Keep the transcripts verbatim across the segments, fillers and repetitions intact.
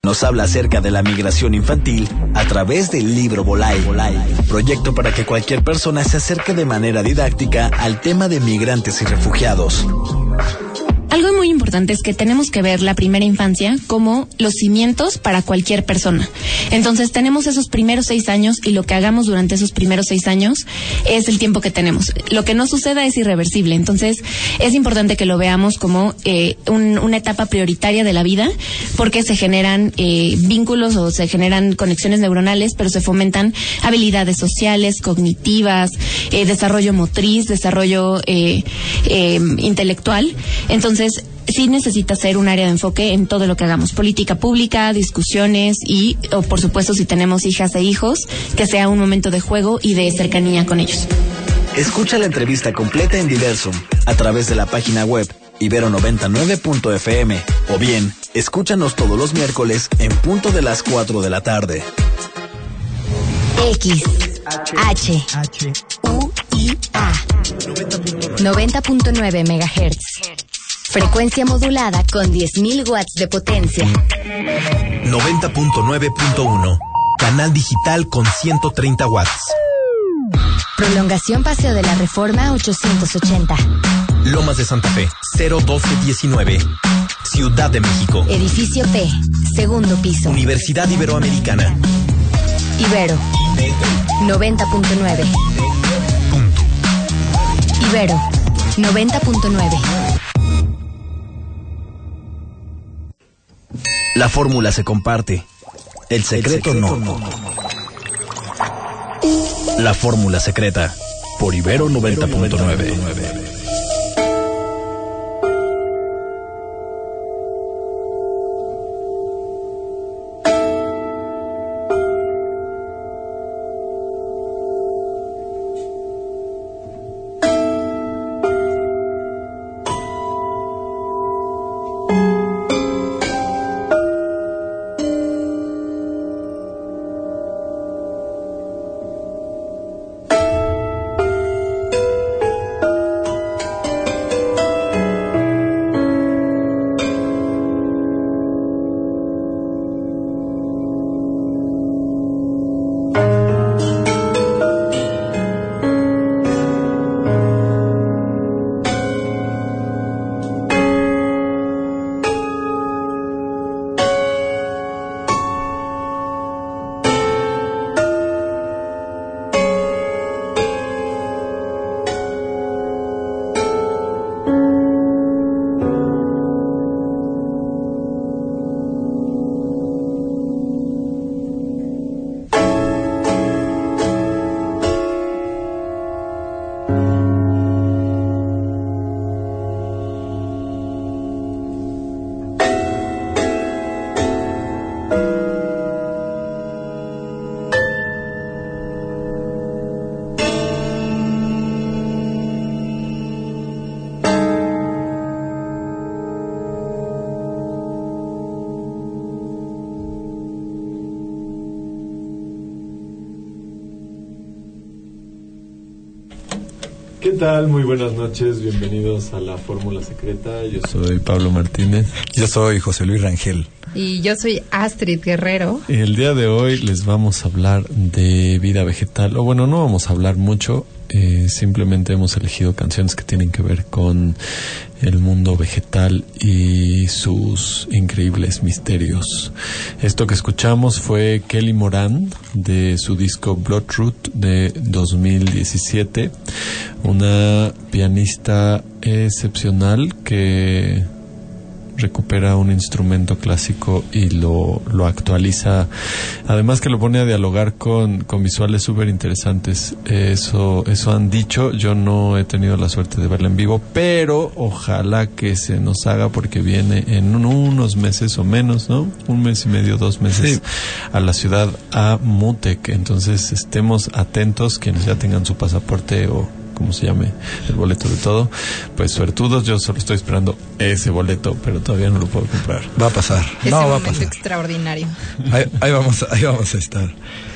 nos habla acerca de la migración infantil a través del libro Bolay, proyecto para que cualquier persona se acerque de manera didáctica al tema de migrantes y refugiados. Algo muy importante es que tenemos que ver la primera infancia como los cimientos para cualquier persona. Entonces tenemos esos primeros seis años y lo que hagamos durante esos primeros seis años es el tiempo que tenemos. Lo que no suceda es irreversible. Entonces es importante que lo veamos como eh, un, una etapa prioritaria de la vida, porque se generan eh, vínculos o se generan conexiones neuronales, pero se fomentan habilidades sociales, cognitivas, eh, desarrollo motriz, desarrollo eh, eh, intelectual. Entonces sí necesita ser un área de enfoque en todo lo que hagamos, política pública, discusiones y, o por supuesto, si tenemos hijas e hijos, que sea un momento de juego y de cercanía con ellos. Escucha la entrevista completa en Diversum a través de la página web ibero noventa y nueve punto efe eme o bien escúchanos todos los miércoles en punto de las cuatro de la tarde. X, H, U, I, A, noventa punto nueve megahertz. Frecuencia modulada con diez mil watts de potencia. noventa punto nueve punto uno. Canal digital con ciento treinta watts. Prolongación Paseo de la Reforma ochocientos ochenta. Lomas de Santa Fe, cero doce diecinueve. Ciudad de México. Edificio P, segundo piso. Universidad Iberoamericana. Ibero, noventa punto nueve. Punto. Ibero, noventa punto nueve. La fórmula se comparte. El secreto, El secreto no. no. La fórmula secreta. Por Ibero noventa punto nueve. ¿Qué tal? Muy buenas noches, bienvenidos a La Fórmula Secreta. Yo soy Pablo Martínez. Yo soy José Luis Rangel. Y yo soy Astrid Guerrero. Y el día de hoy les vamos a hablar de vida vegetal, o bueno, no vamos a hablar mucho, eh, simplemente hemos elegido canciones que tienen que ver con el mundo vegetal y sus increíbles misterios. Esto que escuchamos fue Kelly Moran de su disco Bloodroot de dos mil diecisiete, una pianista excepcional que recupera un instrumento clásico y lo, lo actualiza, además que lo pone a dialogar con, con visuales súper interesantes. Eso, eso han dicho. Yo no he tenido la suerte de verla en vivo, pero ojalá que se nos haga, porque viene en unos meses o menos, ¿no? Un mes y medio, dos meses, sí, a la ciudad, a Mutec. Entonces estemos atentos, quienes ya tengan su pasaporte o como se llame, el boleto de todo, pues suertudos. Yo solo estoy esperando ese boleto, pero todavía no lo puedo comprar. Va a pasar. Ese no, va a momento pasar. Extraordinario. Ahí, ahí vamos, ahí vamos a estar.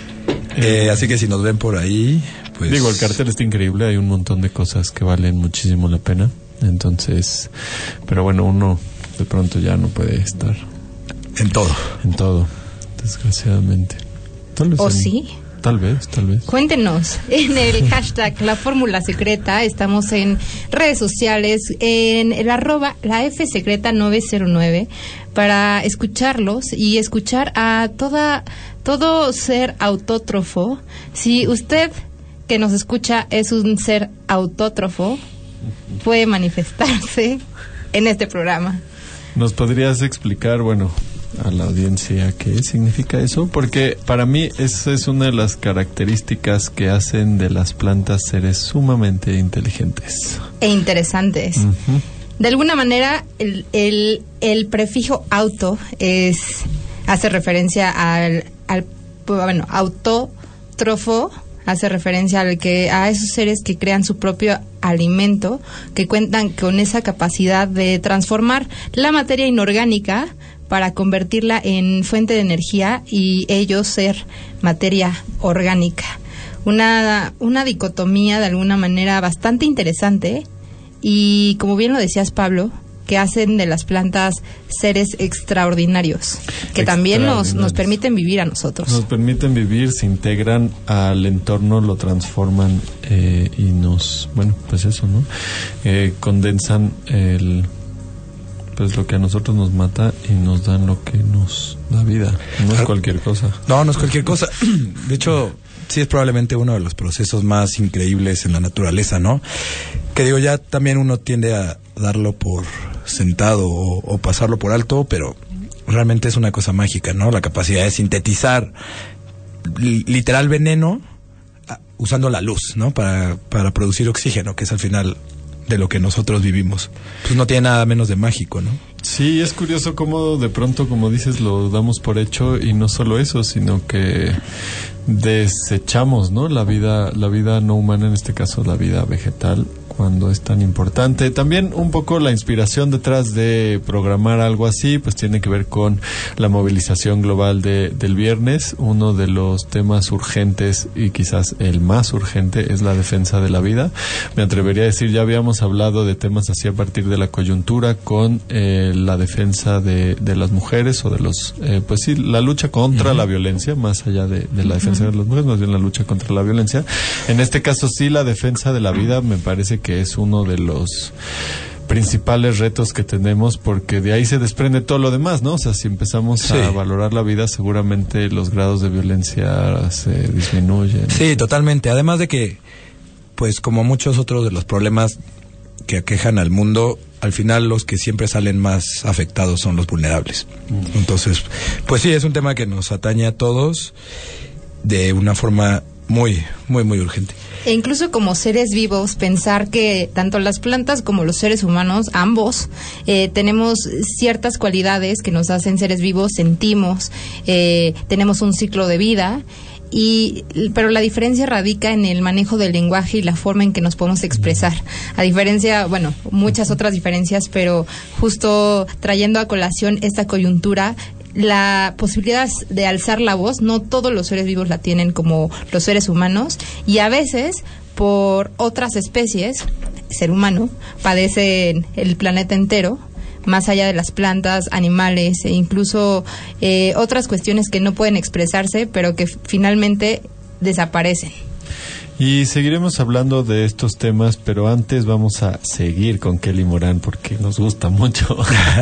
Eh, así que si nos ven por ahí, pues digo, el cartel está increíble, hay un montón de cosas que valen muchísimo la pena. Entonces, pero bueno, uno de pronto ya no puede estar En todo. En todo, desgraciadamente. Tal vez ¿O en- sí? Tal vez, tal vez. Cuéntenos en el hashtag La Fórmula Secreta. Estamos en redes sociales, en el arroba la F Secreta nueve cero nueve, para escucharlos y escuchar a toda todo ser autótrofo. Si usted que nos escucha es un ser autótrofo, puede manifestarse en este programa. ¿Nos podrías explicar, bueno, a la audiencia qué significa eso? Porque para mí esa es una de las características que hacen de las plantas seres sumamente inteligentes. E interesantes. Ujú. De alguna manera, el, el, el prefijo auto es hace referencia al, al bueno, autótrofo, hace referencia al que a esos seres que crean su propio alimento, que cuentan con esa capacidad de transformar la materia inorgánica para convertirla en fuente de energía y ellos ser materia orgánica. Una, una dicotomía de alguna manera bastante interesante y, como bien lo decías, Pablo, que hacen de las plantas seres extraordinarios, que también nos, nos Extraordinarios. permiten vivir a nosotros. Nos permiten vivir, se integran al entorno, lo transforman eh, y nos, bueno, pues eso, ¿no? Eh, condensan el, pues lo que a nosotros nos mata y nos dan lo que nos da vida. No es cualquier cosa. No, no es cualquier cosa. De hecho, sí es probablemente uno de los procesos más increíbles en la naturaleza, ¿no? Que digo, ya también uno tiende a darlo por sentado o, o pasarlo por alto, pero realmente es una cosa mágica, ¿no? La capacidad de sintetizar li- literal veneno a- usando la luz, ¿no? Para, para producir oxígeno, que es al final de lo que nosotros vivimos. Pues no tiene nada menos de mágico, ¿no? Sí, es curioso cómo de pronto, como dices, lo damos por hecho y no solo eso, sino que desechamos, ¿no? La vida, la vida no humana, en este caso la vida vegetal, cuando es tan importante. También un poco la inspiración detrás de programar algo así, pues tiene que ver con la movilización global de, del viernes. Uno de los temas urgentes y quizás el más urgente es la defensa de la vida. Me atrevería a decir, ya habíamos hablado de temas así a partir de la coyuntura con eh, la defensa de, de las mujeres o de los, eh, pues sí, la lucha contra uh-huh. la violencia, más allá de, de la defensa uh-huh. de las mujeres, más bien la lucha contra la violencia. En este caso sí, la defensa de la vida me parece que es uno de los principales retos que tenemos, porque de ahí se desprende todo lo demás, ¿no? O sea, si empezamos sí. a valorar la vida, seguramente los grados de violencia se disminuyen. Sí, totalmente. Además de que, pues como muchos otros de los problemas que aquejan al mundo, al final los que siempre salen más afectados son los vulnerables. Mm. Entonces, pues sí, es un tema que nos atañe a todos de una forma muy, muy, muy urgente. E incluso como seres vivos, pensar que tanto las plantas como los seres humanos, ambos, eh, tenemos ciertas cualidades que nos hacen seres vivos, sentimos, eh, tenemos un ciclo de vida, y pero la diferencia radica en el manejo del lenguaje y la forma en que nos podemos expresar. A diferencia, bueno, muchas otras diferencias, pero justo trayendo a colación esta coyuntura, la posibilidad de alzar la voz, no todos los seres vivos la tienen como los seres humanos, y a veces por otras especies, ser humano, padecen el planeta entero, más allá de las plantas, animales e incluso eh, otras cuestiones que no pueden expresarse, pero que finalmente desaparecen. Y seguiremos hablando de estos temas, pero antes vamos a seguir con Kelly Morán porque nos gusta mucho.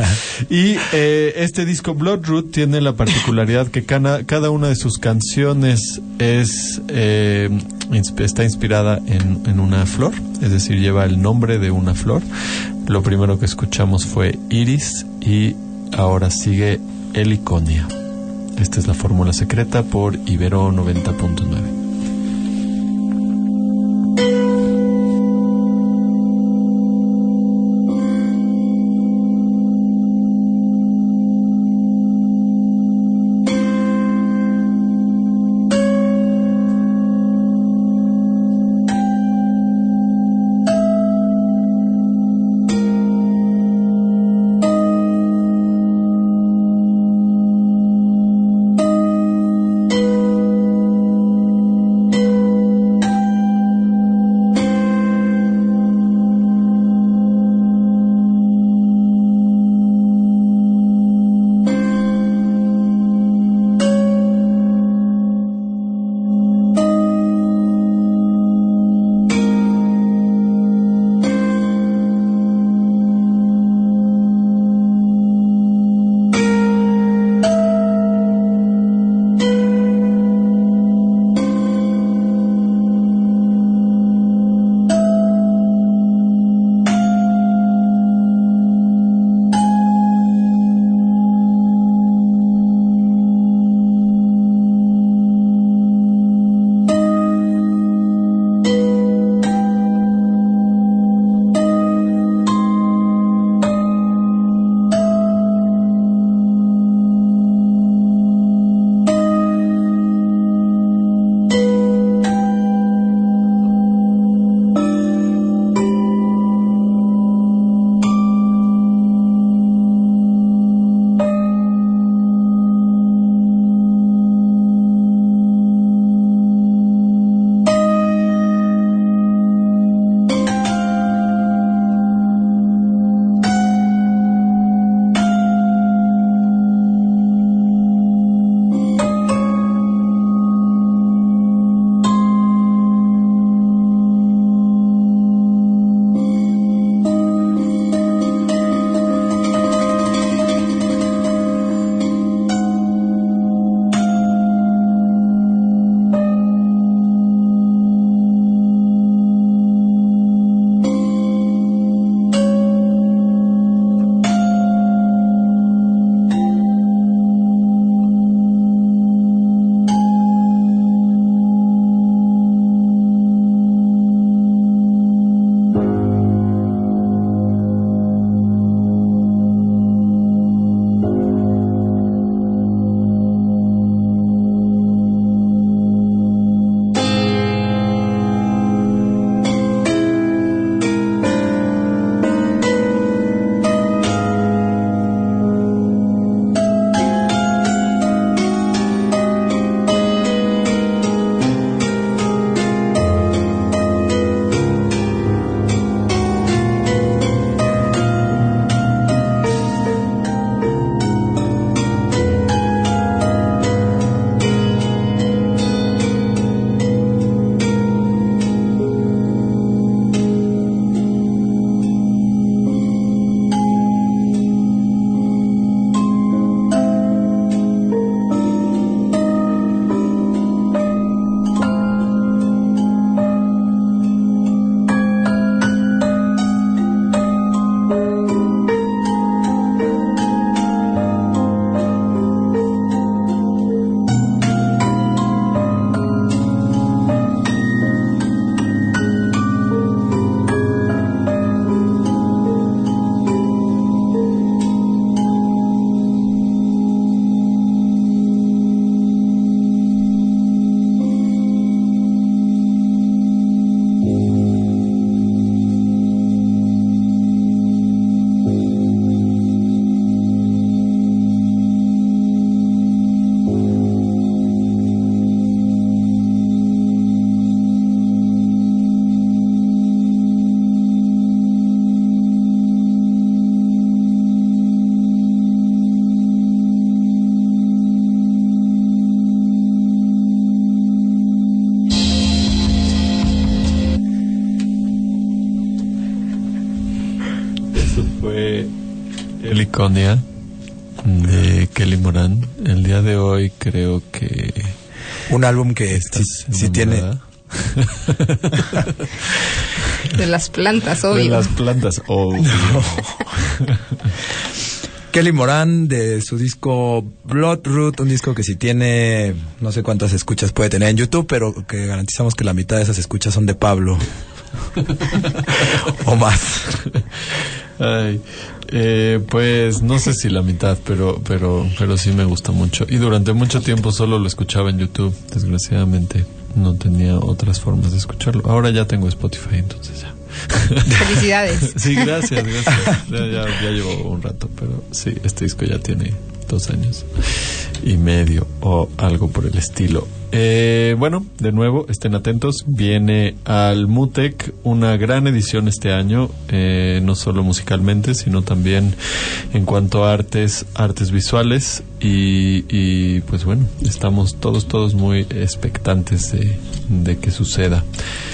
Y eh, este disco Bloodroot tiene la particularidad que cada, cada una de sus canciones es eh, está inspirada en, en una flor, es decir, lleva el nombre de una flor. Lo primero que escuchamos fue Iris y ahora sigue Heliconia. Esta es la Fórmula Secreta por Ibero noventa punto nueve. Heliconia de Kelly Morán. El día de hoy creo que un álbum que sí, sí tiene de las plantas, obvio. De las plantas, obvio. Kelly Morán, de su disco Bloodroot, un disco que si tiene no sé cuántas escuchas puede tener en YouTube, pero que garantizamos que la mitad de esas escuchas son de Pablo. O más. Ay, eh, pues no sé si la mitad, pero, pero, pero sí me gusta mucho. Y durante mucho tiempo solo lo escuchaba en YouTube, desgraciadamente. No tenía otras formas de escucharlo. Ahora ya tengo Spotify, entonces ya. Felicidades. Sí, gracias, gracias. Ya, ya, ya llevo un rato, pero sí, este disco ya tiene dos años y medio o algo por el estilo. Eh, bueno, de nuevo, estén atentos. Viene al MUTEC una gran edición este año, eh, no solo musicalmente, sino también en cuanto a artes, artes visuales. Y, y pues bueno, estamos todos, todos muy expectantes de, de que suceda.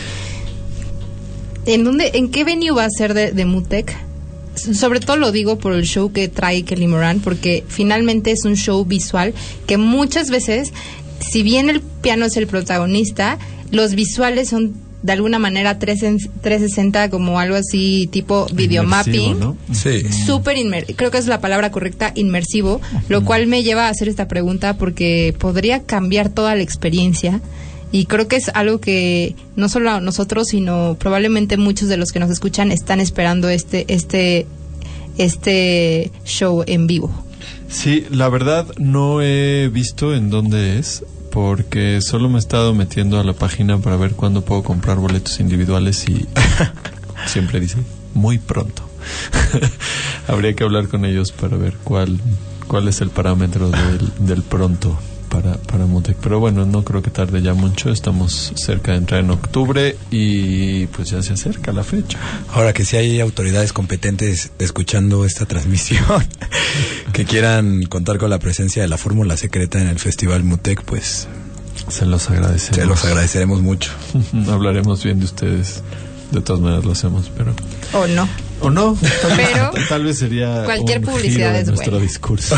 ¿En dónde, en qué venue va a ser de, de MUTEC? Sobre todo lo digo por el show que trae Kelly Morán, porque finalmente es un show visual que muchas veces, si bien el piano es el protagonista, los visuales son de alguna manera trescientos sesenta, como algo así tipo videomapping, ¿no? Sí. Súper inmersivo, creo que es la palabra correcta, inmersivo, lo cual me lleva a hacer esta pregunta porque podría cambiar toda la experiencia. Y creo que es algo que no solo nosotros, sino probablemente muchos de los que nos escuchan están esperando este este este show en vivo. Sí, la verdad no he visto en dónde es, porque solo me he estado metiendo a la página para ver cuándo puedo comprar boletos individuales y siempre dicen muy pronto. Habría que hablar con ellos para ver cuál cuál es el parámetro del, del pronto para, para MUTEC, pero bueno, no creo que tarde ya mucho. Estamos cerca de entrar en octubre y pues ya se acerca la fecha. Ahora que si hay autoridades competentes escuchando esta transmisión que quieran contar con la presencia de la fórmula secreta en el Festival MUTEC, pues se los agradeceremos. Se los agradeceremos mucho. Hablaremos bien de ustedes. De todas maneras lo hacemos, pero o no. O no, tal, pero vez, tal vez sería cualquier un publicidad giro es de nuestro buena. Discurso.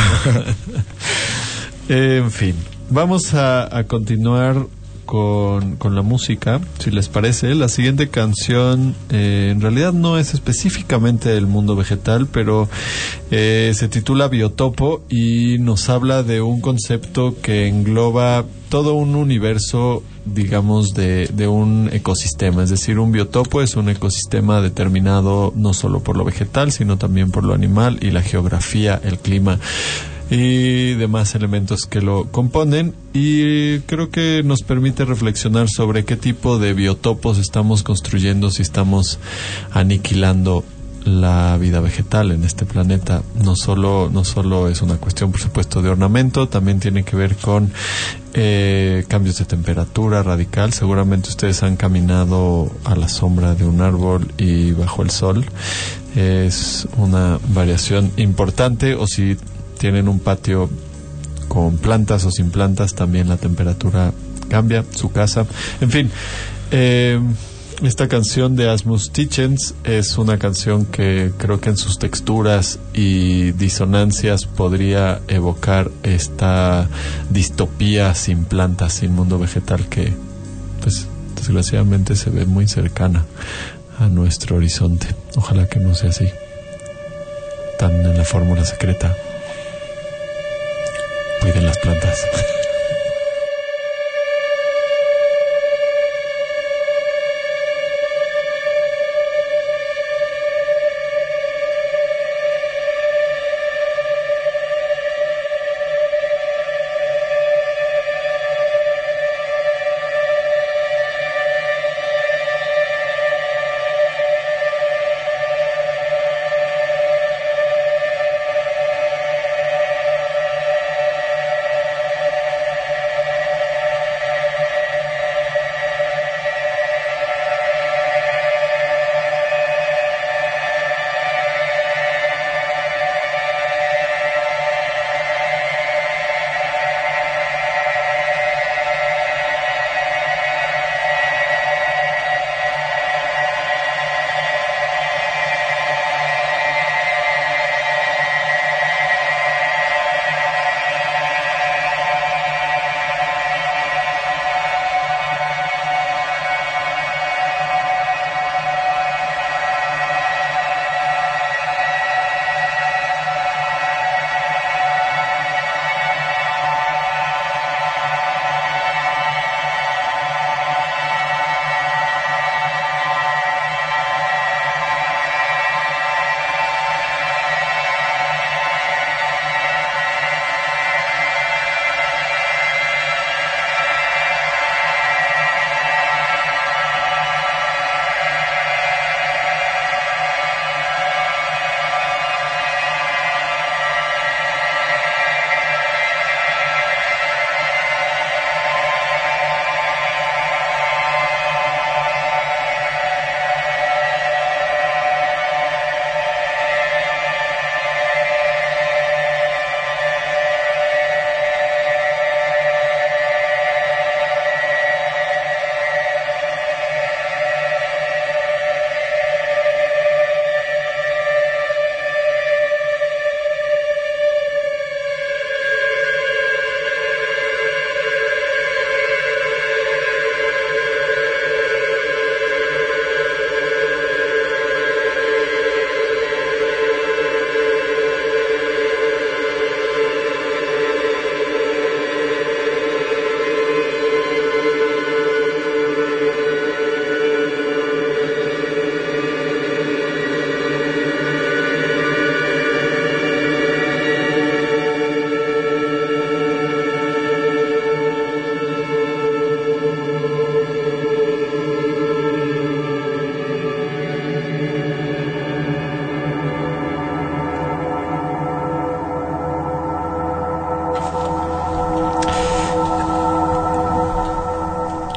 En fin, vamos a, a continuar con, con la música, si les parece. La siguiente canción eh, en realidad no es específicamente del mundo vegetal, pero eh, se titula Biotopo y nos habla de un concepto que engloba todo un universo, digamos, de, de un ecosistema. Es decir, un biotopo es un ecosistema determinado no solo por lo vegetal, sino también por lo animal y la geografía, el clima y demás elementos que lo componen, y creo que nos permite reflexionar sobre qué tipo de biotopos estamos construyendo si estamos aniquilando la vida vegetal en este planeta. No solo, no solo es una cuestión, por supuesto, de ornamento, también tiene que ver con eh, cambios de temperatura radical. Seguramente ustedes han caminado a la sombra de un árbol y bajo el sol. Es una variación importante, o si tienen un patio con plantas o sin plantas, también la temperatura cambia, su casa. En fin, eh, esta canción de Asmus Tietjens es una canción que creo que en sus texturas y disonancias podría evocar esta distopía sin plantas, sin mundo vegetal, que pues desgraciadamente se ve muy cercana a nuestro horizonte. Ojalá que no sea así, tan en la fórmula secreta. Cuiden las plantas.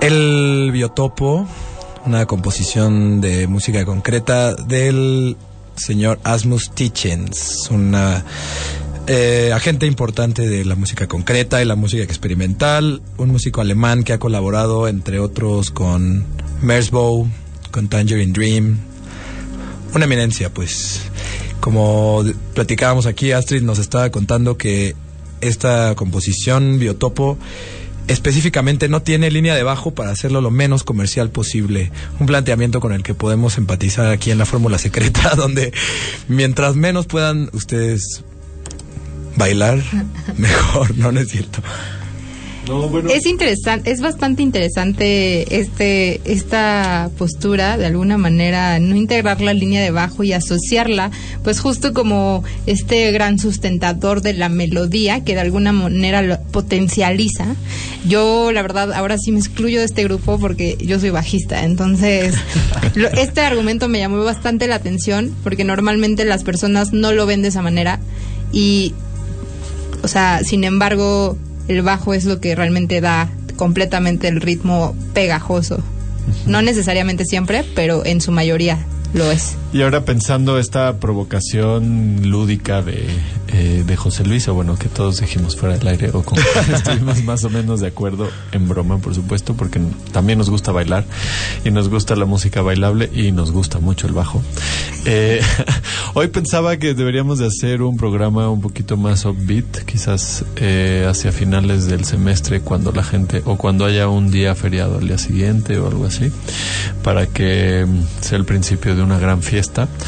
El Biotopo, una composición de música concreta del señor Asmus Tietjens, una eh, agente importante de la música concreta y la música experimental, un músico alemán que ha colaborado entre otros con Merzbow, con Tangerine Dream, una eminencia. Pues como platicábamos aquí, Astrid nos estaba contando que esta composición Biotopo específicamente no tiene línea de bajo para hacerlo lo menos comercial posible. Un planteamiento con el que podemos empatizar aquí en la Fórmula Secreta, donde mientras menos puedan ustedes bailar, mejor. No, no es cierto. No, bueno. Es interesante, es bastante interesante este esta postura, de alguna manera, no integrar la línea de bajo y asociarla, pues justo como este gran sustentador de la melodía que de alguna manera lo potencializa. Yo, la verdad, ahora sí me excluyo de este grupo porque yo soy bajista, entonces lo, este argumento me llamó bastante la atención porque normalmente las personas no lo ven de esa manera y, o sea, sin embargo, el bajo es lo que realmente da completamente el ritmo pegajoso. Uh-huh. No necesariamente siempre, pero en su mayoría lo es. Y ahora pensando esta provocación lúdica de, eh, de José Luis, o bueno, que todos dijimos fuera del aire, o con estuvimos más o menos de acuerdo, en broma, por supuesto, porque también nos gusta bailar, y nos gusta la música bailable, y nos gusta mucho el bajo. Eh, hoy pensaba que deberíamos de hacer un programa un poquito más upbeat, quizás eh, hacia finales del semestre, cuando la gente, o cuando haya un día feriado al día siguiente, o algo así, para que sea el principio de una gran fiesta.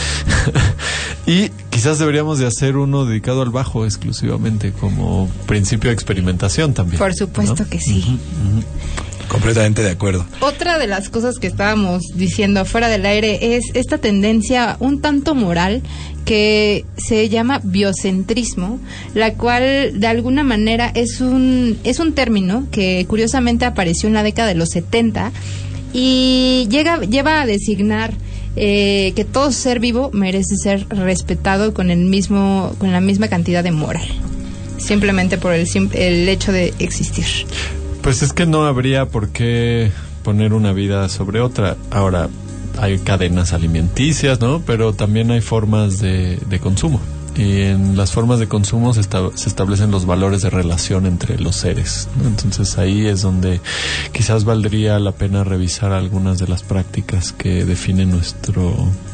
Y quizás deberíamos de hacer uno dedicado al bajo exclusivamente, como principio de experimentación también. Por supuesto, ¿no? Que sí. Uh-huh, uh-huh. Completamente de acuerdo. Otra de las cosas que estábamos diciendo fuera del aire es esta tendencia un tanto moral que se llama biocentrismo, la cual de alguna manera es un es un término que curiosamente apareció en la década de los setenta y llega lleva a designar Eh, que todo ser vivo merece ser respetado con el mismo con la misma cantidad de moral, simplemente por el, el hecho de existir. Pues es que no habría por qué poner una vida sobre otra. Ahora, hay cadenas alimenticias, ¿no? Pero también hay formas de, de consumo. Y en las formas de consumo se, esta, se establecen los valores de relación entre los seres, ¿no? Entonces ahí es donde quizás valdría la pena revisar algunas de las prácticas que definen nuestro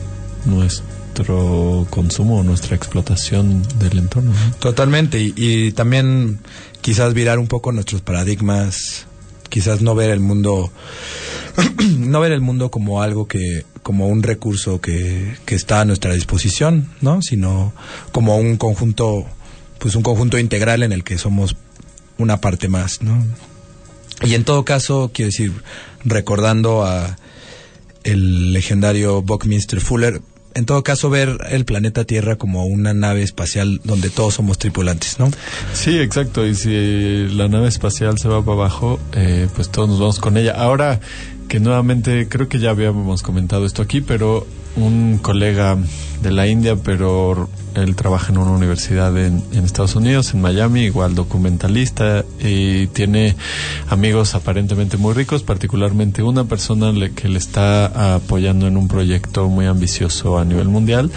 nuestro consumo, nuestra explotación del entorno, ¿no? Totalmente, y, y también quizás virar un poco nuestros paradigmas, quizás no ver el mundo no ver el mundo como algo que como un recurso que, que está a nuestra disposición, ¿no? Sino como un conjunto, pues un conjunto integral en el que somos una parte más, ¿no? Y en todo caso, quiero decir, recordando a el legendario Buckminster Fuller, en todo caso ver el planeta Tierra como una nave espacial donde todos somos tripulantes, ¿no? Sí, exacto, y si la nave espacial se va para abajo, eh, pues todos nos vamos con ella. Ahora que nuevamente, creo que ya habíamos comentado esto aquí, pero un colega de la India, pero él trabaja en una universidad en, en Estados Unidos, en Miami, igual documentalista, y tiene amigos aparentemente muy ricos, particularmente una persona le, que le está apoyando en un proyecto muy ambicioso a nivel mundial,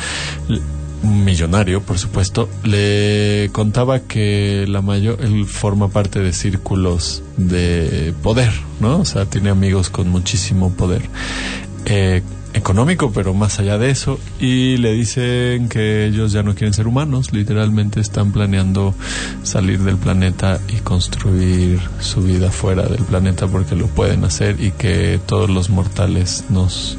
un millonario, por supuesto. Le contaba que la mayor, él forma parte de círculos de poder, ¿no? O sea, tiene amigos con muchísimo poder eh, económico, pero más allá de eso, y le dicen que ellos ya no quieren ser humanos, literalmente están planeando salir del planeta y construir su vida fuera del planeta porque lo pueden hacer, y que todos los mortales nos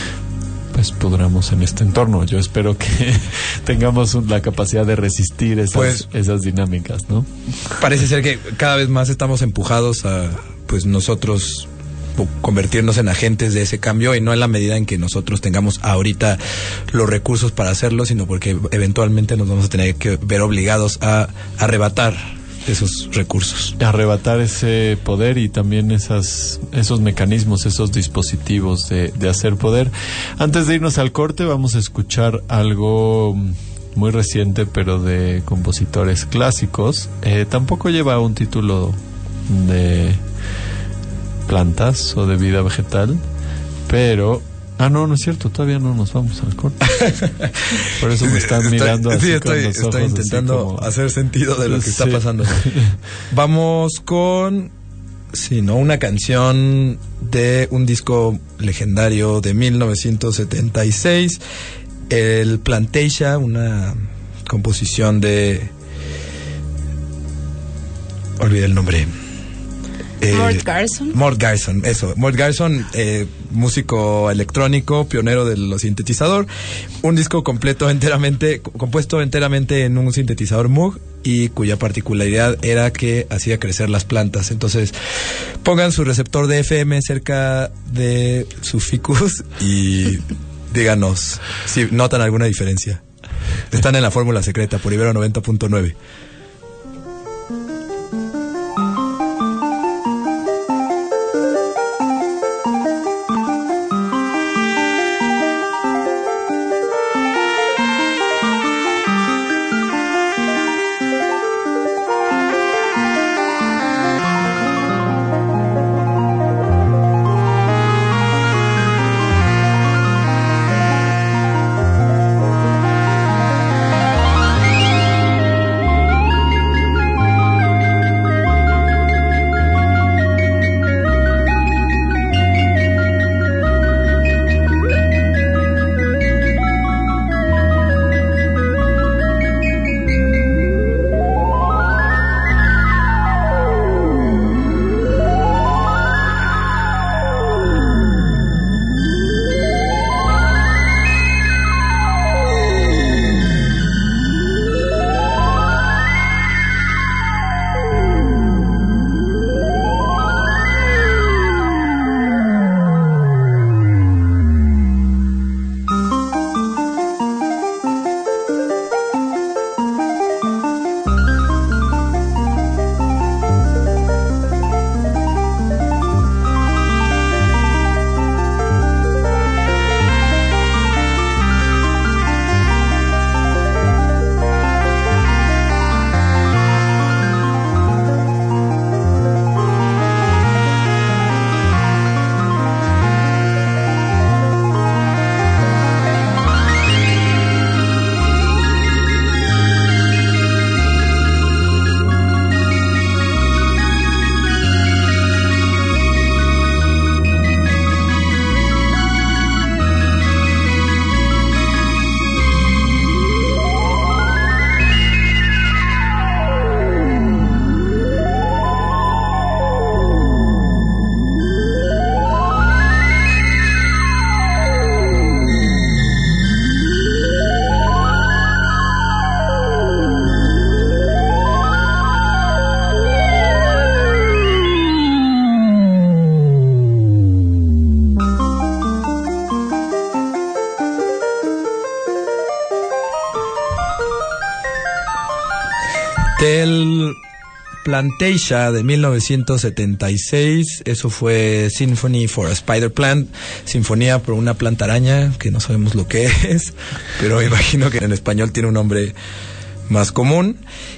pues pudramos en este entorno. Yo espero que tengamos un, la capacidad de resistir esas, pues, esas dinámicas, ¿no? Parece ser que cada vez más estamos empujados a, pues, nosotros convertirnos en agentes de ese cambio, y no en la medida en que nosotros tengamos ahorita los recursos para hacerlo, sino porque eventualmente nos vamos a tener que ver obligados a arrebatar esos recursos. Arrebatar ese poder y también esas, esos mecanismos, esos dispositivos de, de hacer poder. Antes de irnos al corte, vamos a escuchar algo muy reciente, pero de compositores clásicos. Eh, tampoco lleva un título de plantas o de vida vegetal, pero... Ah, no, no es cierto, todavía no nos vamos al corte. Por eso me están estoy, mirando así sí, estoy, con los ojos estoy intentando como... hacer sentido de lo que sí. está pasando. Vamos con, sí, ¿no? Una canción de un disco legendario de mil novecientos setenta y seis, el Plantasia, una composición de... Olvidé el nombre. Eh, Mort Garson. Mort Garson, eso. Mort Garson, eh, músico electrónico, pionero de los sintetizadores. Un disco completo enteramente, compuesto enteramente en un sintetizador Moog y cuya particularidad era que hacía crecer las plantas. Entonces, pongan su receptor de F M cerca de su ficus y díganos si notan alguna diferencia. Están en la fórmula secreta por Ibero noventa punto nueve. Del Plantasia de mil novecientos setenta y seis, eso fue Symphony for a Spider Plant, Sinfonía por una planta araña, que no sabemos lo que es, pero imagino que en español tiene un nombre más común.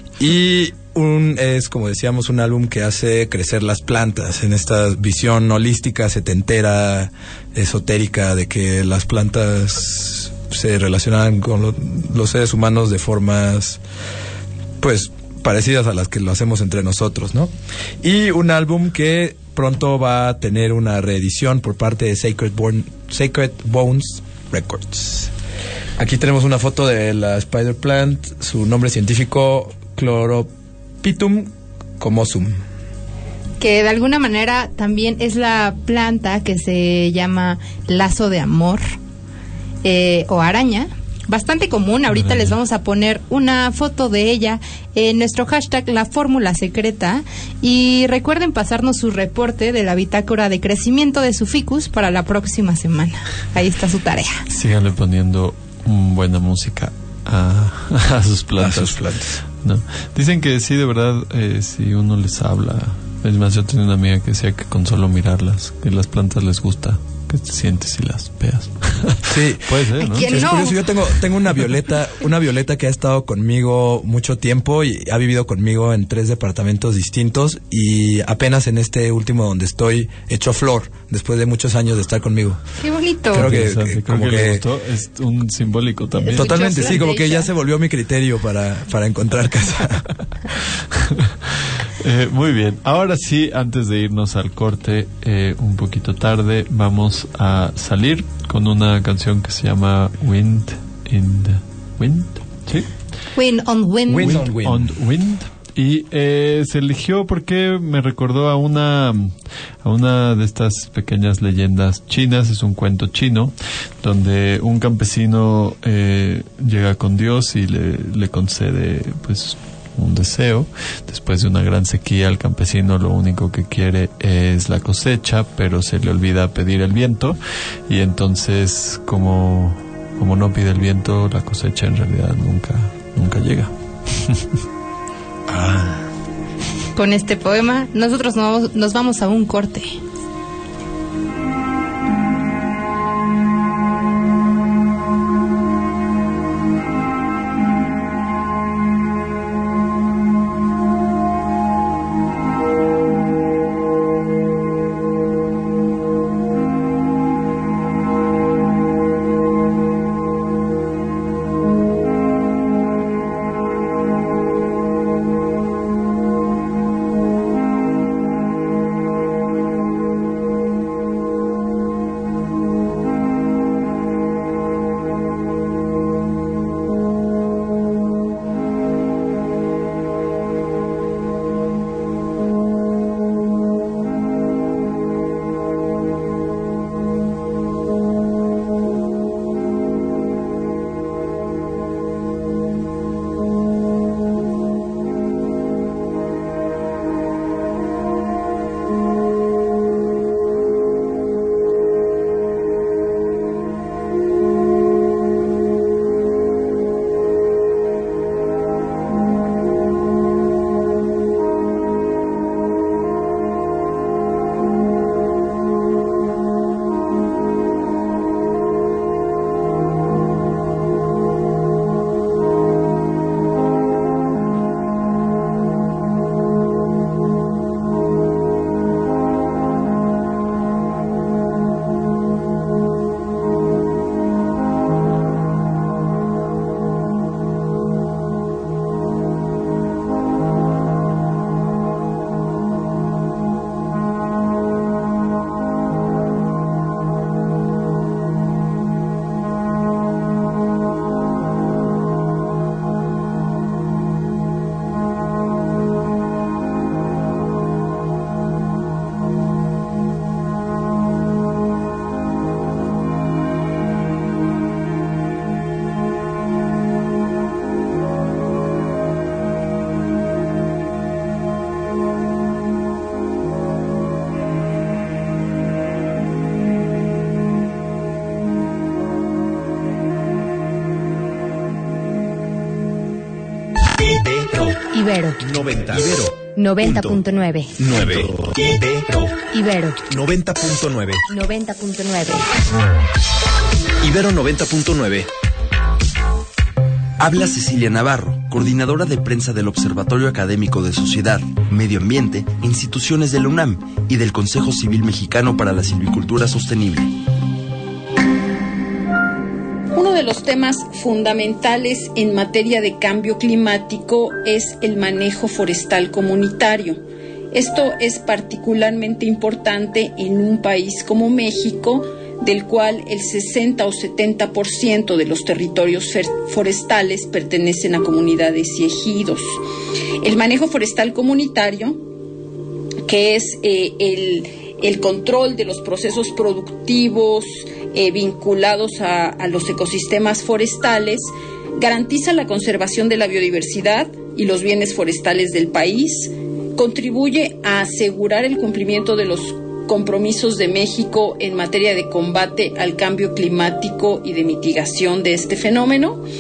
Y un es, como decíamos, un álbum que hace crecer las plantas en esta visión holística, setentera, esotérica, de que las plantas se relacionan con lo, los seres humanos de formas, pues, parecidas a las que lo hacemos entre nosotros, ¿no? Y un álbum que pronto va a tener una reedición por parte de Sacred, Born, Sacred Bones Records. Aquí tenemos una foto de la Spider Plant, su nombre científico Chlorophytum comosum. Que de alguna manera también es la planta que se llama lazo de amor eh, o araña. Bastante común, ahorita les vamos a poner una foto de ella en nuestro hashtag La Fórmula Secreta y recuerden pasarnos su reporte de la bitácora de crecimiento de su ficus para la próxima semana. Ahí está su tarea. Síganle poniendo buena música a, a sus plantas. A sus plantas. ¿No? Dicen que sí, de verdad, eh, si uno les habla, es más, yo tenía una amiga que decía que con solo mirarlas, que las plantas les gusta que te sientes y las veas. Sí, puede ser, ¿no? ¿Quién Es no? curioso, yo tengo, tengo una Violeta, una Violeta que ha estado conmigo mucho tiempo y ha vivido conmigo en tres departamentos distintos y apenas en este último donde estoy echó flor después de muchos años de estar conmigo. Qué bonito. Creo que, Interesante, que- creo como que, le que gustó. Es un simbólico también. totalmente, sí, como que ya Plantation. se volvió mi criterio para, para encontrar casa. Eh, muy bien, ahora sí, antes de irnos al corte, eh, un poquito tarde, vamos a salir con una canción que se llama Wind in the Wind, ¿sí? Wind on wind. Wind. Wind on Wind. on Wind. Y eh, se eligió porque me recordó a una a una de estas pequeñas leyendas chinas. Es un cuento chino donde un campesino eh, llega con Dios y le, le concede pues un deseo. Después de una gran sequía, el campesino lo único que quiere es la cosecha, pero se le olvida pedir el viento, y entonces como como no pide el viento, la cosecha en realidad nunca nunca llega. Con este poema, nosotros nos, nos vamos a un corte. Ibero noventa. Ibero. noventa punto nueve. nueve. Ibero. Ibero noventa punto nueve. noventa punto nueve. Ibero noventa punto nueve. Habla Cecilia Navarro, coordinadora de prensa del Observatorio Académico de Sociedad, Medio Ambiente, Instituciones de la UNAM y del Consejo Civil Mexicano para la Silvicultura Sostenible. Uno de los temas fundamentales en materia de cambio climático es el manejo forestal comunitario. Esto es particularmente importante en un país como México, del cual el sesenta o setenta por ciento de los territorios forestales pertenecen a comunidades y ejidos. El manejo forestal comunitario, que es eh, el, el control de los procesos productivos eh, vinculados a, a los ecosistemas forestales, garantiza la conservación de la biodiversidad y los bienes forestales del país, contribuye a asegurar el cumplimiento de los compromisos de México en materia de combate al cambio climático y de mitigación de este fenómeno,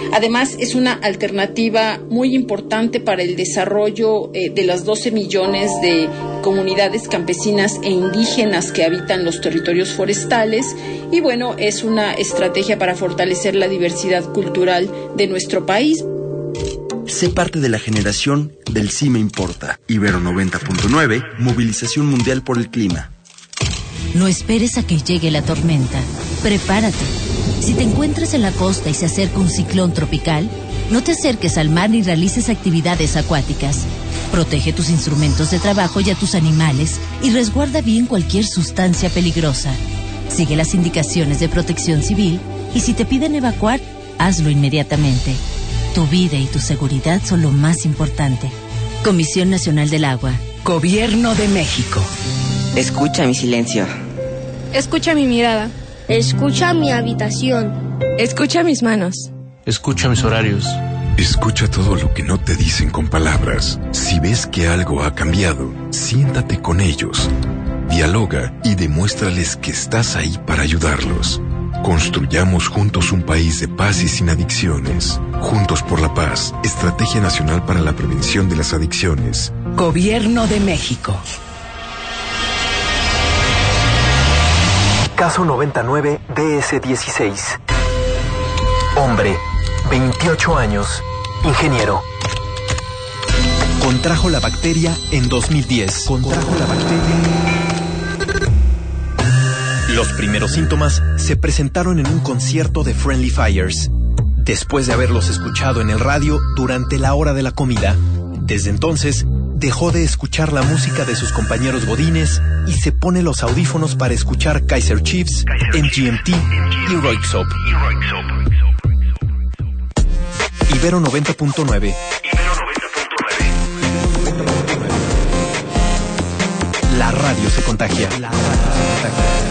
Además, es una alternativa muy importante para el desarrollo eh, de las doce millones de comunidades campesinas e indígenas que habitan los territorios forestales y bueno, es una estrategia para fortalecer la diversidad cultural de nuestro país. Sé parte de la generación del Sí Me Importa. Ibero noventa punto nueve, movilización mundial por el clima. No esperes a que llegue la tormenta. Prepárate. Si te encuentras en la costa y se acerca un ciclón tropical, no te acerques al mar ni realices actividades acuáticas. Protege tus instrumentos de trabajo y a tus animales y resguarda bien cualquier sustancia peligrosa. Sigue las indicaciones de Protección Civil y si te piden evacuar, hazlo inmediatamente. Tu vida y tu seguridad son lo más importante. Comisión Nacional del Agua. Gobierno de México. Escucha mi silencio. Escucha mi mirada. Escucha mi habitación. Escucha mis manos. Escucha mis horarios. Escucha todo lo que no te dicen con palabras. Si ves que algo ha cambiado, siéntate con ellos. Dialoga y demuéstrales que estás ahí para ayudarlos. Construyamos juntos un país de paz y sin adicciones. Juntos por la paz. Estrategia Nacional para la Prevención de las Adicciones. Gobierno de México. Caso noventa y nueve D S dieciséis. Hombre, veintiocho años, ingeniero. Contrajo la bacteria en dos mil diez. Contrajo la bacteria. Los primeros síntomas se presentaron en un concierto de Friendly Fires. Después de haberlos escuchado en el radio durante la hora de la comida, desde entonces dejó de escuchar la música de sus compañeros godines y se pone los audífonos para escuchar Kaiser Chiefs, M G M T y Röyksopp. Ibero noventa punto nueve. La radio se contagia. La radio se contagia.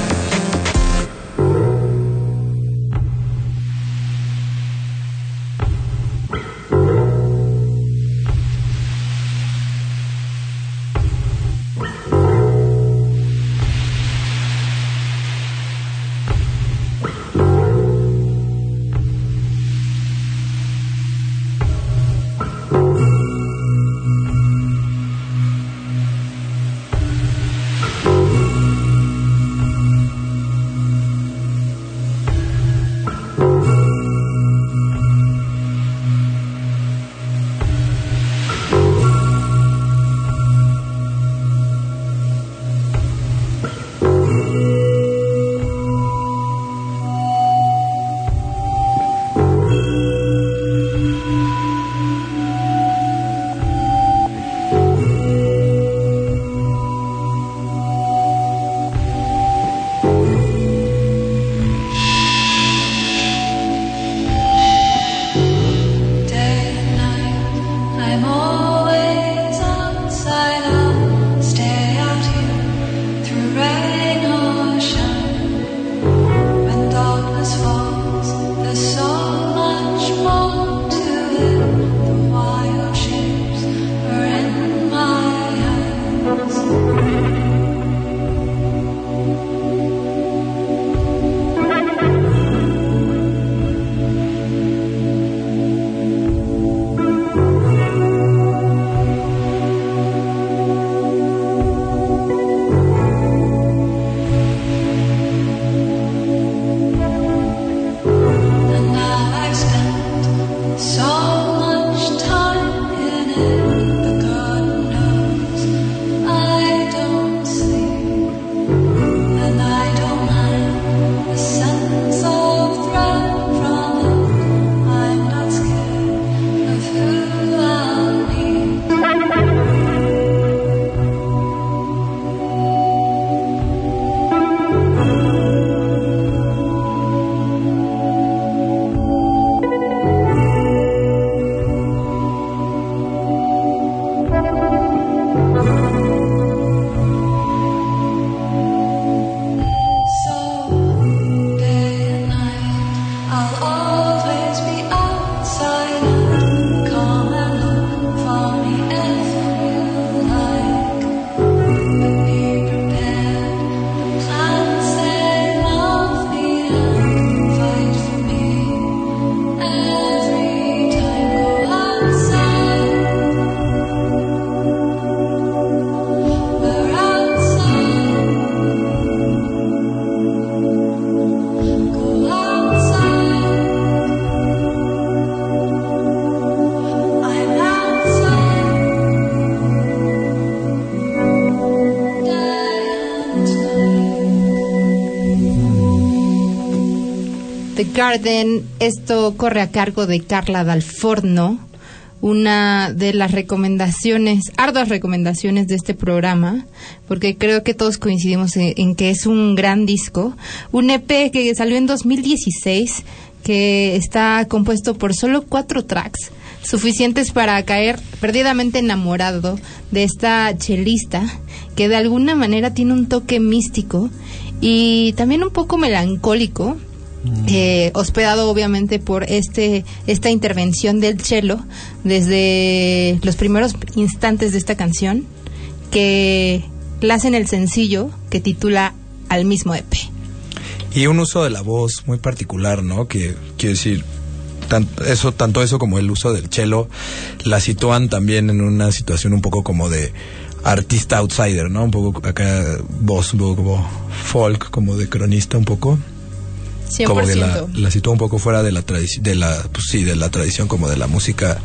The Garden. Esto corre a cargo de Carla Dal Forno, una de las recomendaciones, arduas recomendaciones de este programa, porque creo que todos coincidimos en, en que es un gran disco. Un E P que salió en dos mil dieciséis, que está compuesto por solo cuatro tracks, suficientes para caer perdidamente enamorado de esta chelista, que de alguna manera tiene un toque místico y también un poco melancólico, mm. eh, hospedado obviamente por este esta intervención del cello desde los primeros instantes de esta canción, que la hacen el sencillo que titula Al mismo E P. Y un uso de la voz muy particular, ¿no? Que quiero decir, tanto eso, tanto eso como el uso del cello la sitúan también en una situación un poco como de artista outsider, ¿no? Un poco acá voz, un poco como folk, como de cronista un poco. cien por ciento. Como que la, la sitúa un poco fuera de la tradición, de la, pues sí, de la tradición como de la música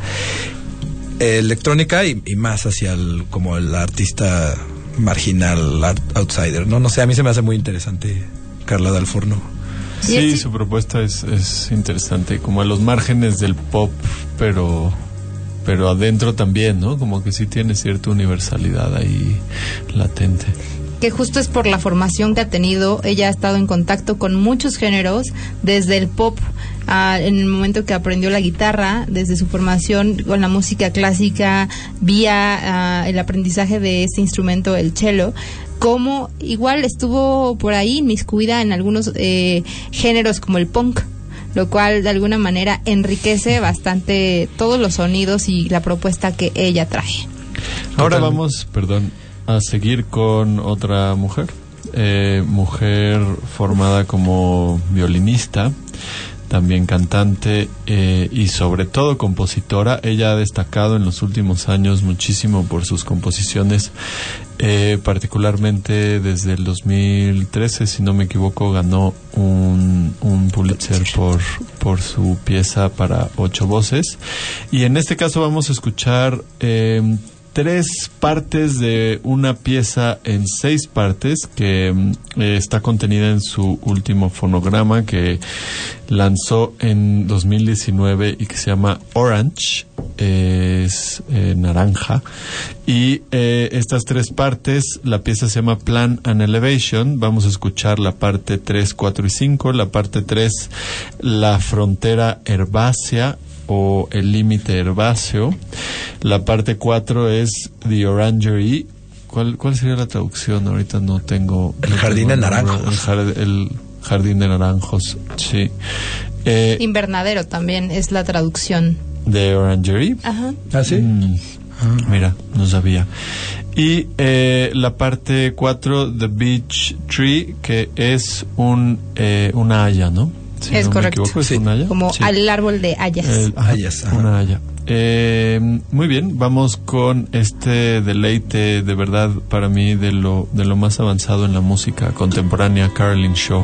electrónica y, y más hacia el, como el artista marginal, art, outsider, ¿no? No sé, a mí se me hace muy interesante Carla Dal Forno. Sí, su propuesta es, es interesante, como a los márgenes del pop, pero pero adentro también, ¿no? Como que sí tiene cierta universalidad ahí latente. Que justo es por la formación que ha tenido. Ella ha estado en contacto con muchos géneros, desde el pop, uh, en el momento que aprendió la guitarra, desde su formación con la música clásica, vía uh, el aprendizaje de este instrumento, el cello, como igual estuvo por ahí inmiscuida en algunos eh, géneros como el punk, lo cual de alguna manera enriquece bastante todos los sonidos y la propuesta que ella trae. Ahora vamos, perdón, a seguir con otra mujer, eh, mujer formada como violinista, también cantante eh, y sobre todo compositora. Ella ha destacado en los últimos años muchísimo por sus composiciones, eh, particularmente desde el dos mil trece, si no me equivoco, ganó un, un Pulitzer por, por su pieza para ocho voces. Y en este caso vamos a escuchar eh, tres partes de una pieza en seis partes que eh, está contenida en su último fonograma que lanzó en dos mil diecinueve y que se llama Orange, eh, es eh, naranja. Y eh, estas tres partes, la pieza se llama Plan and Elevation. Vamos a escuchar la parte tres, cuatro y cinco. La parte tres, La frontera herbácea o el límite herbáceo. La parte cuatro es The Orangery. ¿Cuál, cuál sería la traducción? Ahorita no tengo... El no jardín tengo de naranjos. El, jar, el jardín de naranjos, sí. Eh, Invernadero también es la traducción. ¿De Orangery? Ajá. ¿Ah, sí? Mm, ah. Mira, no sabía. Y eh, la parte cuatro, The Beech Tree, que es un un una haya, ¿no? Si es no correcto. Me equivoco, ¿es sí. una haya? Como sí. al árbol de hayas. El, ajá, hayas ajá. Una haya. Eh, muy bien, vamos con este deleite de verdad para mí de lo de lo más avanzado en la música contemporánea, Caroline Shaw.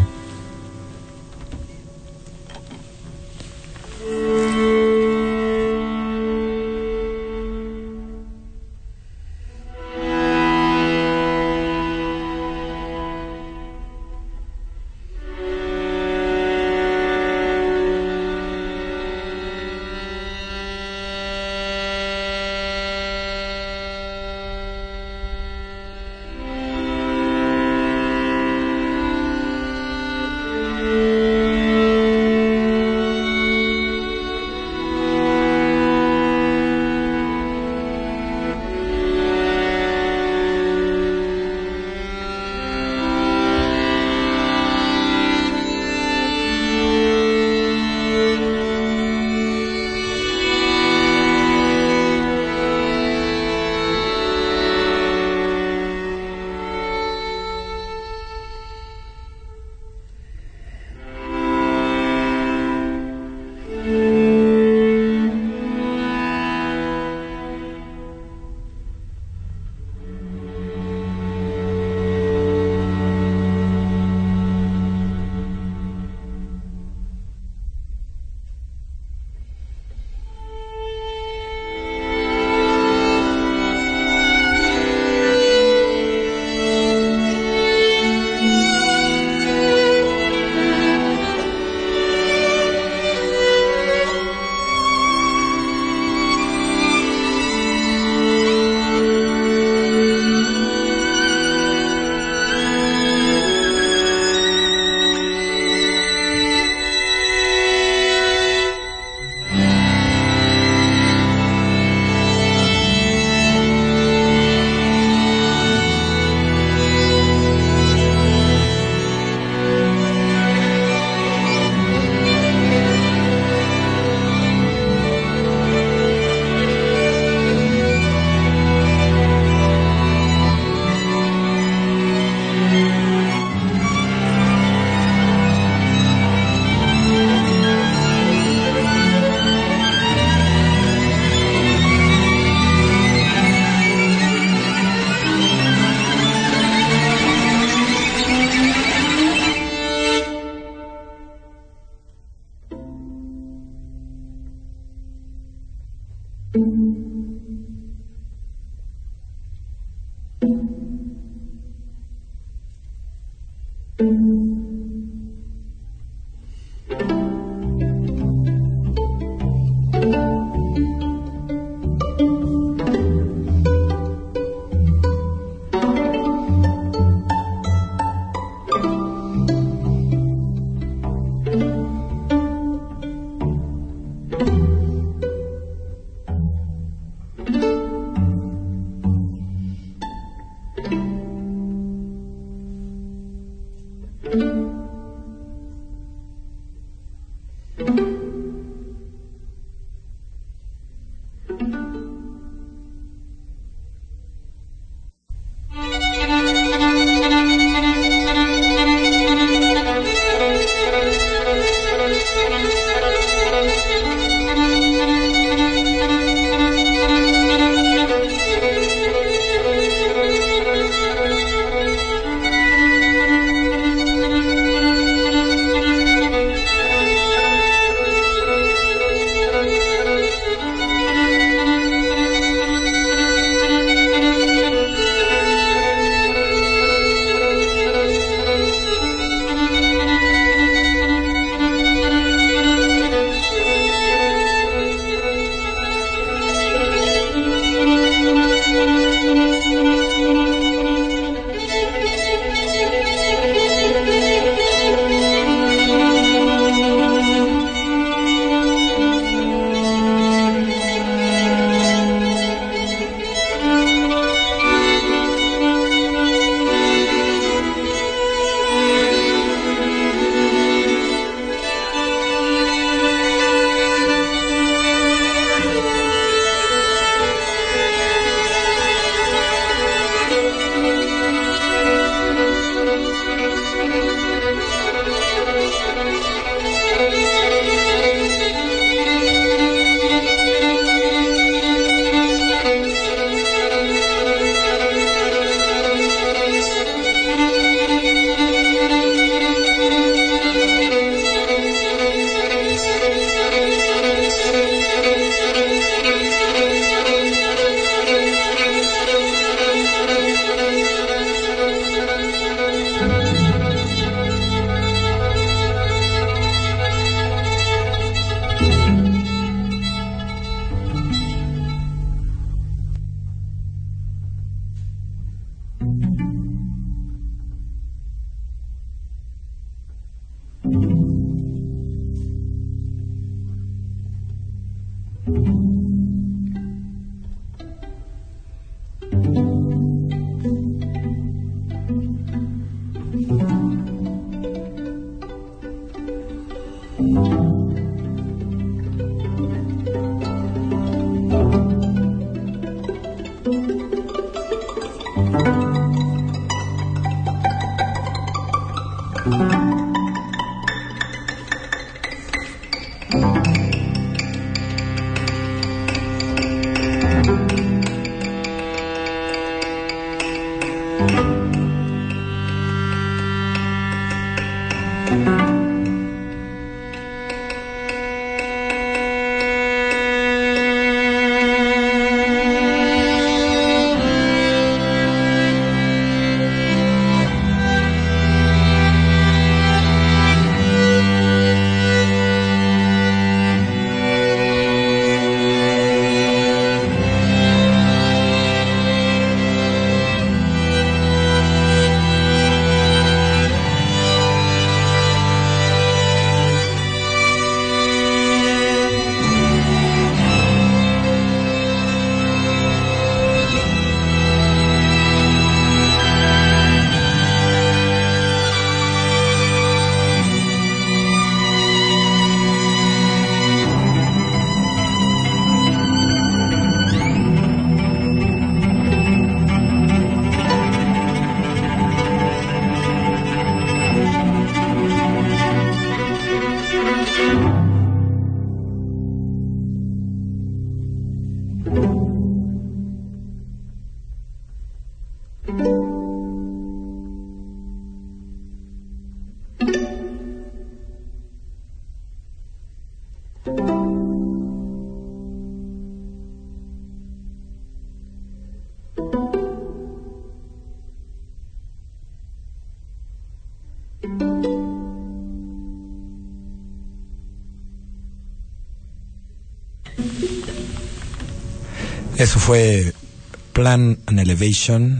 Eso fue Plan and Elevation,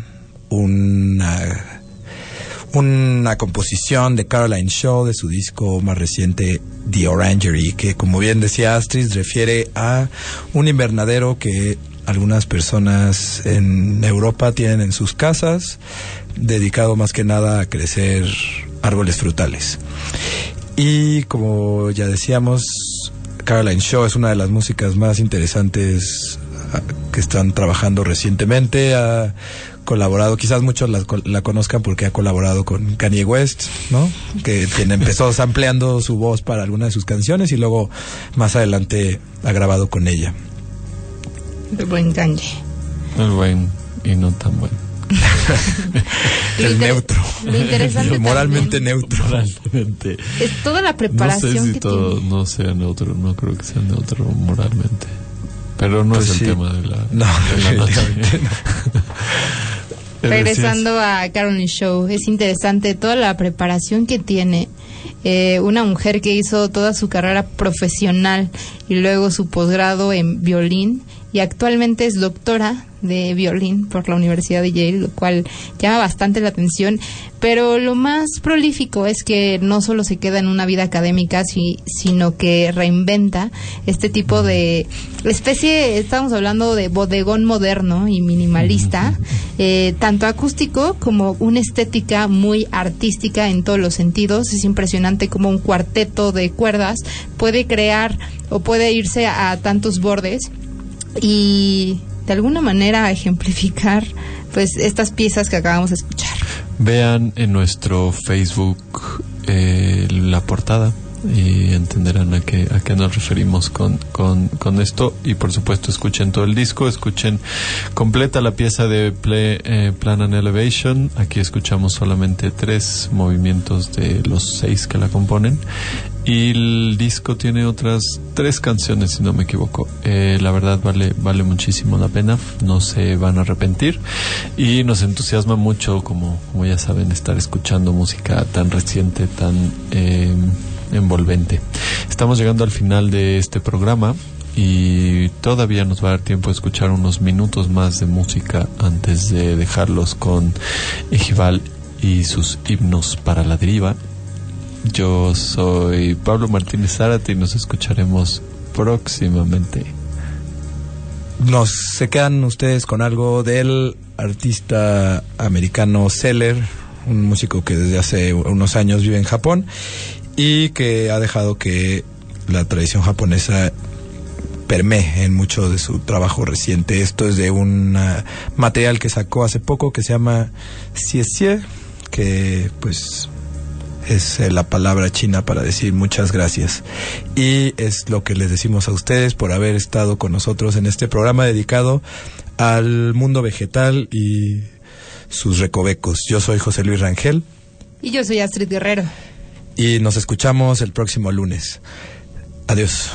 una, una composición de Caroline Shaw de su disco más reciente The Orangery, que, como bien decía Astrid, refiere a un invernadero que algunas personas en Europa tienen en sus casas, dedicado más que nada a crecer árboles frutales. Y como ya decíamos, Caroline Shaw es una de las músicas más interesantes que están trabajando recientemente. Ha colaborado, quizás muchos la, la conozcan porque ha colaborado con Kanye West, ¿no? Que quien empezó sampleando su voz para alguna de sus canciones y luego más adelante ha grabado con ella. El buen Kanye. El buen y no tan bueno. El neutro. Lo interesante moralmente también, neutro. Moralmente. Es toda la preparación no sé si que todo tiene. no sea neutro, no creo que sea neutro moralmente. Pero no Pues es el sí. tema de la, no, de la noche. Regresando a Caroline Shaw, es interesante toda la preparación que tiene. Eh, una mujer que hizo toda su carrera profesional y luego su posgrado en violín y actualmente es doctora de violín por la Universidad de Yale, lo cual llama bastante la atención. Pero lo más prolífico es que no solo se queda en una vida académica, si, sino que reinventa este tipo de especie, estamos hablando de bodegón moderno y minimalista, eh, tanto acústico como una estética muy artística en todos los sentidos. Es impresionante cómo un cuarteto de cuerdas puede crear o puede irse a, a tantos bordes y de alguna manera ejemplificar pues estas piezas que acabamos de escuchar. Vean en nuestro Facebook eh, la portada y entenderán a qué a qué nos referimos con, con, con esto. Y por supuesto escuchen todo el disco, escuchen completa la pieza de Play, eh, Plan and Elevation. Aquí escuchamos solamente tres movimientos de los seis que la componen. Y el disco tiene otras tres canciones, si no me equivoco. Eh, la verdad vale vale muchísimo la pena, no se van a arrepentir. Y nos entusiasma mucho, como, como ya saben, estar escuchando música tan reciente, tan eh, envolvente. Estamos llegando al final de este programa y todavía nos va a dar tiempo de escuchar unos minutos más de música antes de dejarlos con Ejival y sus himnos para la deriva. Yo soy Pablo Martínez Zárate y nos escucharemos próximamente. Nos se quedan ustedes con algo del artista americano Seller, un músico que desde hace unos años vive en Japón y que ha dejado que la tradición japonesa permee en mucho de su trabajo reciente. Esto es de un uh, material que sacó hace poco que se llama Xie, que pues es eh, la palabra china para decir muchas gracias. Y es lo que les decimos a ustedes por haber estado con nosotros en este programa dedicado al mundo vegetal y sus recovecos. Yo soy José Luis Rangel. Y yo soy Astrid Guerrero. Y nos escuchamos el próximo lunes. Adiós.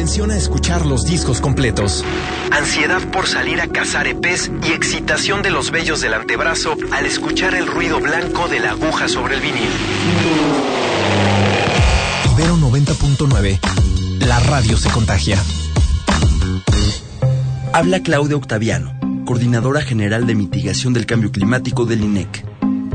propensión a escuchar los discos completos, ansiedad por salir a cazar epés y excitación de los vellos del antebrazo al escuchar el ruido blanco de la aguja sobre el vinil. Ibero noventa punto nueve. La radio se contagia. Habla Claudia Octaviano, coordinadora general de mitigación del cambio climático del I N E C.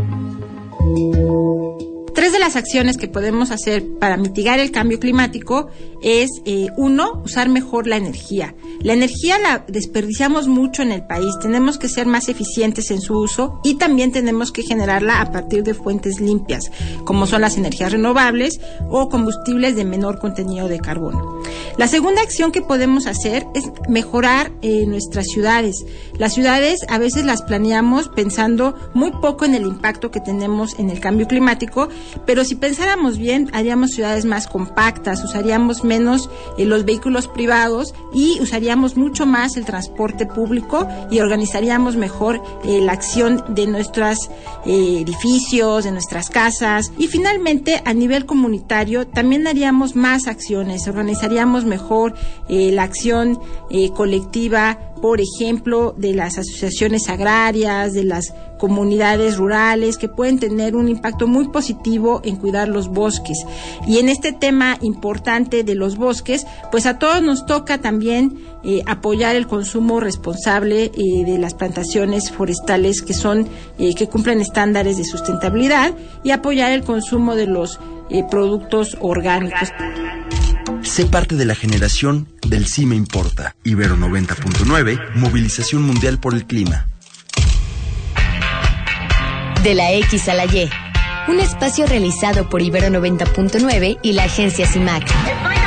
Tres de las acciones que podemos hacer para mitigar el cambio climático es, eh, uno, usar mejor la energía. La energía la desperdiciamos mucho en el país, tenemos que ser más eficientes en su uso y también tenemos que generarla a partir de fuentes limpias, como son las energías renovables o combustibles de menor contenido de carbono. La segunda acción que podemos hacer es mejorar eh, nuestras ciudades. Las ciudades a veces las planeamos pensando muy poco en el impacto que tenemos en el cambio climático, pero si pensáramos bien, haríamos ciudades más compactas, usaríamos menos eh, los vehículos privados y usaríamos mucho más el transporte público y organizaríamos mejor eh, la acción de nuestros eh, edificios, de nuestras casas. Y finalmente, a nivel comunitario, también haríamos más acciones, organizaríamos mejor eh, la acción eh, colectiva, por ejemplo, de las asociaciones agrarias, de las comunidades rurales, que pueden tener un impacto muy positivo en cuidar los bosques. Y en este tema importante de los bosques, pues a todos nos toca también eh, apoyar el consumo responsable eh, de las plantaciones forestales que son eh, que cumplen estándares de sustentabilidad y apoyar el consumo de los eh, productos orgánicos. Sé parte de la generación del Sí Me Importa. Ibero noventa punto nueve, movilización mundial por el clima. De la X a la Y, un espacio realizado por Ibero noventa punto nueve y la agencia CIMAC.